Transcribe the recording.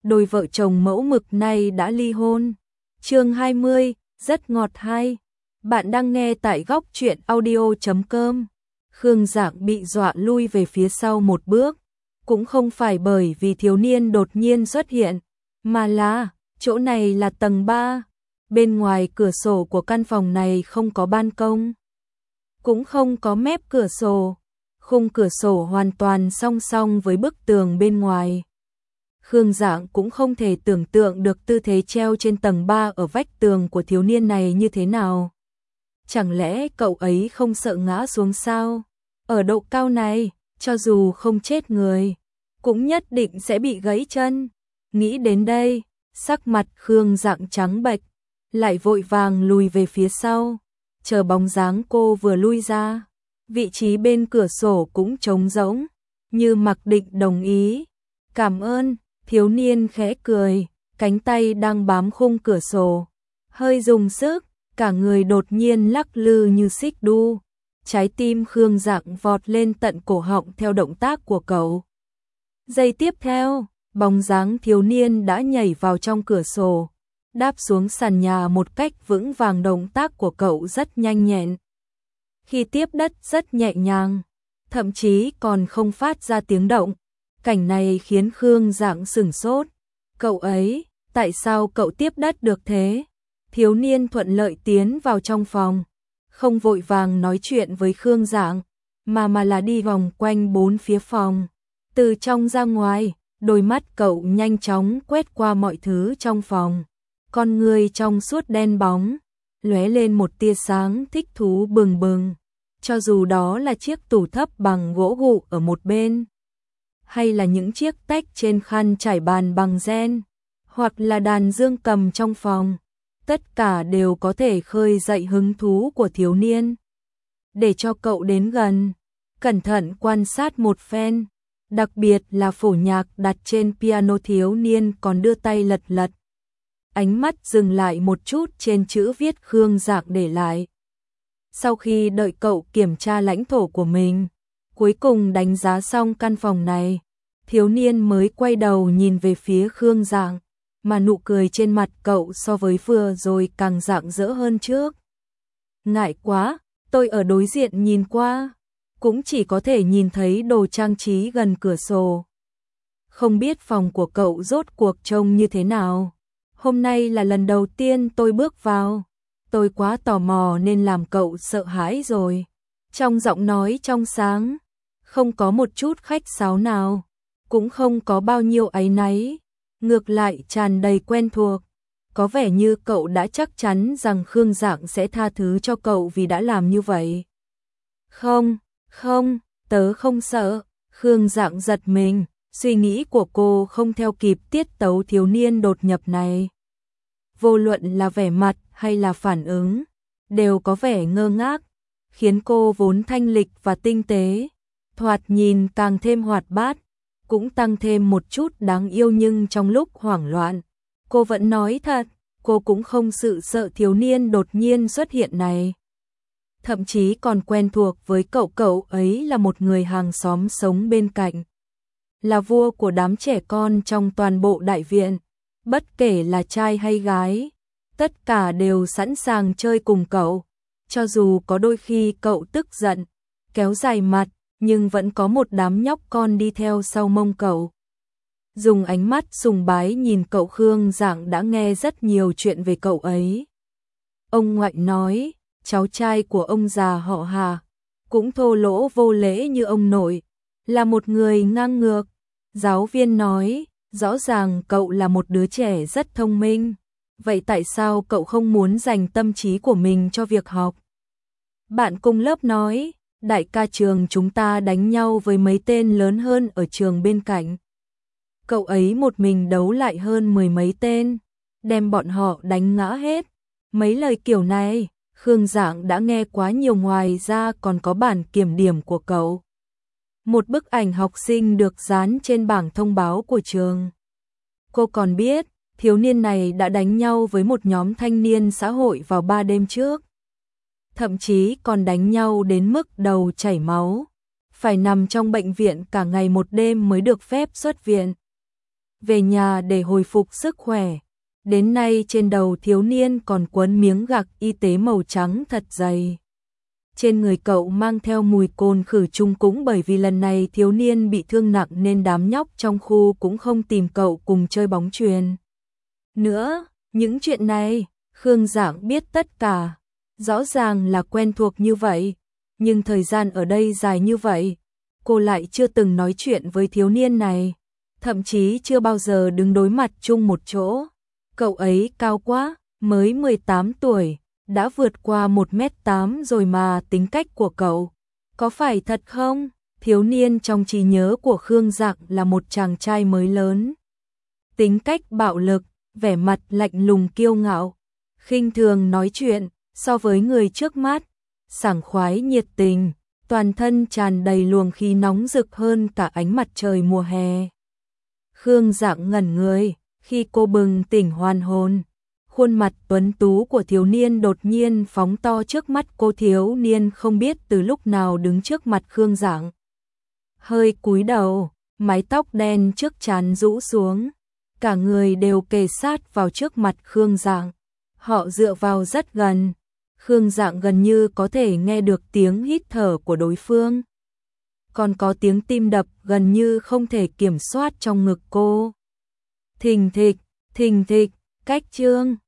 đôi vợ chồng mẫu mực này đã ly hôn. Chương 20, rất ngọt hay. Bạn đang nghe tại góc truyện audio.com. Khương Dạng bị dọa lui về phía sau một bước, cũng không phải bởi vì thiếu niên đột nhiên xuất hiện, mà là chỗ này là tầng 3. Bên ngoài cửa sổ của căn phòng này không có ban công, cũng không có mép cửa sổ. Khung cửa sổ hoàn toàn song song với bức tường bên ngoài. Khương Dạng cũng không thể tưởng tượng được tư thế treo trên tầng 3 ở vách tường của thiếu niên này như thế nào. Chẳng lẽ cậu ấy không sợ ngã xuống sao? Ở độ cao này, cho dù không chết người, cũng nhất định sẽ bị gãy chân. Nghĩ đến đây, sắc mặt Khương Dạng trắng bệch, lại vội vàng lùi về phía sau, chờ bóng dáng cô vừa lui ra. Vị trí bên cửa sổ cũng trống rỗng, như mặc định đồng ý. Cảm ơn, thiếu niên khẽ cười, cánh tay đang bám khung cửa sổ, hơi dùng sức, cả người đột nhiên lắc lư như xích đu. Trái tim Khương Dạng vọt lên tận cổ họng theo động tác của cậu. Giây tiếp theo, bóng dáng thiếu niên đã nhảy vào trong cửa sổ, đáp xuống sàn nhà một cách vững vàng. Động tác của cậu rất nhanh nhẹn, khi tiếp đất rất nhẹ nhàng, thậm chí còn không phát ra tiếng động. Cảnh này khiến Khương Dạng sửng sốt. Cậu ấy, tại sao cậu tiếp đất được thế? Thiếu niên thuận lợi tiến vào trong phòng, không vội vàng nói chuyện với Khương Dạng, mà là đi vòng quanh bốn phía phòng. Từ trong ra ngoài, đôi mắt cậu nhanh chóng quét qua mọi thứ trong phòng. Con người trong suốt đen bóng, lóe lên một tia sáng thích thú bừng bừng. Cho dù đó là chiếc tủ thấp bằng gỗ gụ ở một bên, hay là những chiếc tách trên khăn trải bàn bằng ren, hoặc là đàn dương cầm trong phòng, tất cả đều có thể khơi dậy hứng thú của thiếu niên. Để cho cậu đến gần, cẩn thận quan sát một phen, đặc biệt là phổ nhạc đặt trên piano. Thiếu niên còn đưa tay lật lật, ánh mắt dừng lại một chút trên chữ viết Khương Dạng để lại. Sau khi đợi cậu kiểm tra lãnh thổ của mình, cuối cùng đánh giá xong căn phòng này, thiếu niên mới quay đầu nhìn về phía Khương Dạng, mà nụ cười trên mặt cậu so với vừa rồi càng rạng rỡ hơn trước. Ngại quá, tôi ở đối diện nhìn qua, cũng chỉ có thể nhìn thấy đồ trang trí gần cửa sổ. Không biết phòng của cậu rốt cuộc trông như thế nào. Hôm nay là lần đầu tiên tôi bước vào, tôi quá tò mò nên làm cậu sợ hãi rồi. Trong giọng nói trong sáng, không có một chút khách sáo nào, cũng không có bao nhiêu áy náy, ngược lại tràn đầy quen thuộc. Có vẻ như cậu đã chắc chắn rằng Khương Dạng sẽ tha thứ cho cậu vì đã làm như vậy. Không, tớ không sợ. Khương Dạng giật mình, suy nghĩ của cô không theo kịp tiết tấu thiếu niên đột nhập này. Vô luận là vẻ mặt hay là phản ứng, đều có vẻ ngơ ngác, khiến cô vốn thanh lịch và tinh tế, thoạt nhìn càng thêm hoạt bát, cũng tăng thêm một chút đáng yêu. Nhưng trong lúc hoảng loạn, cô vẫn nói thật, cô cũng không sự sợ thiếu niên đột nhiên xuất hiện này. Thậm chí còn quen thuộc với cậu. Cậu ấy là một người hàng xóm sống bên cạnh, là vua của đám trẻ con trong toàn bộ đại viện. Bất kể là trai hay gái, tất cả đều sẵn sàng chơi cùng cậu. Cho dù có đôi khi cậu tức giận, kéo dài mặt, nhưng vẫn có một đám nhóc con đi theo sau mông cậu, dùng ánh mắt sùng bái nhìn cậu. Khương Dạng đã nghe rất nhiều chuyện về cậu ấy. Ông ngoại nói, cháu trai của ông già họ Hà, cũng thô lỗ vô lễ như ông nội, là một người ngang ngược. Giáo viên nói, rõ ràng cậu là một đứa trẻ rất thông minh, vậy tại sao cậu không muốn dành tâm trí của mình cho việc học? Bạn cùng lớp nói, đại ca trường chúng ta đánh nhau với mấy tên lớn hơn ở trường bên cạnh. Cậu ấy một mình đấu lại hơn 10 mấy tên, đem bọn họ đánh ngã hết. Mấy lời kiểu này, Khương Dạng đã nghe quá nhiều. Ngoài ra còn có bản kiểm điểm của cậu, một bức ảnh học sinh được dán trên bảng thông báo của trường. Cô còn biết, thiếu niên này đã đánh nhau với một nhóm thanh niên xã hội vào 3 đêm trước. Thậm chí còn đánh nhau đến mức đầu chảy máu, phải nằm trong bệnh viện cả ngày một đêm mới được phép xuất viện. về nhà để hồi phục sức khỏe. Đến nay trên đầu thiếu niên còn quấn miếng gạc y tế màu trắng thật dày. Trên người cậu mang theo mùi cồn khử trùng, cũng bởi vì lần này thiếu niên bị thương nặng nên đám nhóc trong khu cũng không tìm cậu cùng chơi bóng chuyền nữa. Những chuyện này, Khương Giảng biết tất cả. Rõ ràng là quen thuộc như vậy, nhưng thời gian ở đây dài như vậy, cô lại chưa từng nói chuyện với thiếu niên này, thậm chí chưa bao giờ đứng đối mặt chung một chỗ. Cậu ấy cao quá, mới 18 tuổi, đã vượt qua 1m8 rồi mà tính cách của cậu, có phải thật không? Thiếu niên trong trí nhớ của Khương Giảng là một chàng trai mới lớn. Tính cách bạo lực, vẻ mặt lạnh lùng kiêu ngạo, khinh thường nói chuyện, so với người trước mắt, sảng khoái nhiệt tình, toàn thân tràn đầy luồng khí nóng rực hơn cả ánh mặt trời mùa hè. Khương Giảng ngẩn người, khi cô bừng tỉnh hoàn hồn, khuôn mặt tuấn tú của thiếu niên đột nhiên phóng to trước mắt cô. Thiếu niên không biết từ lúc nào đứng trước mặt Khương Giảng. Hơi cúi đầu, mái tóc đen trước trán rũ xuống, cả người đều kề sát vào trước mặt Khương Giảng. Họ dựa vào rất gần, Khương Giảng gần như có thể nghe được tiếng hít thở của đối phương. Còn có tiếng tim đập gần như không thể kiểm soát trong ngực cô. Thình thịch, cách chương.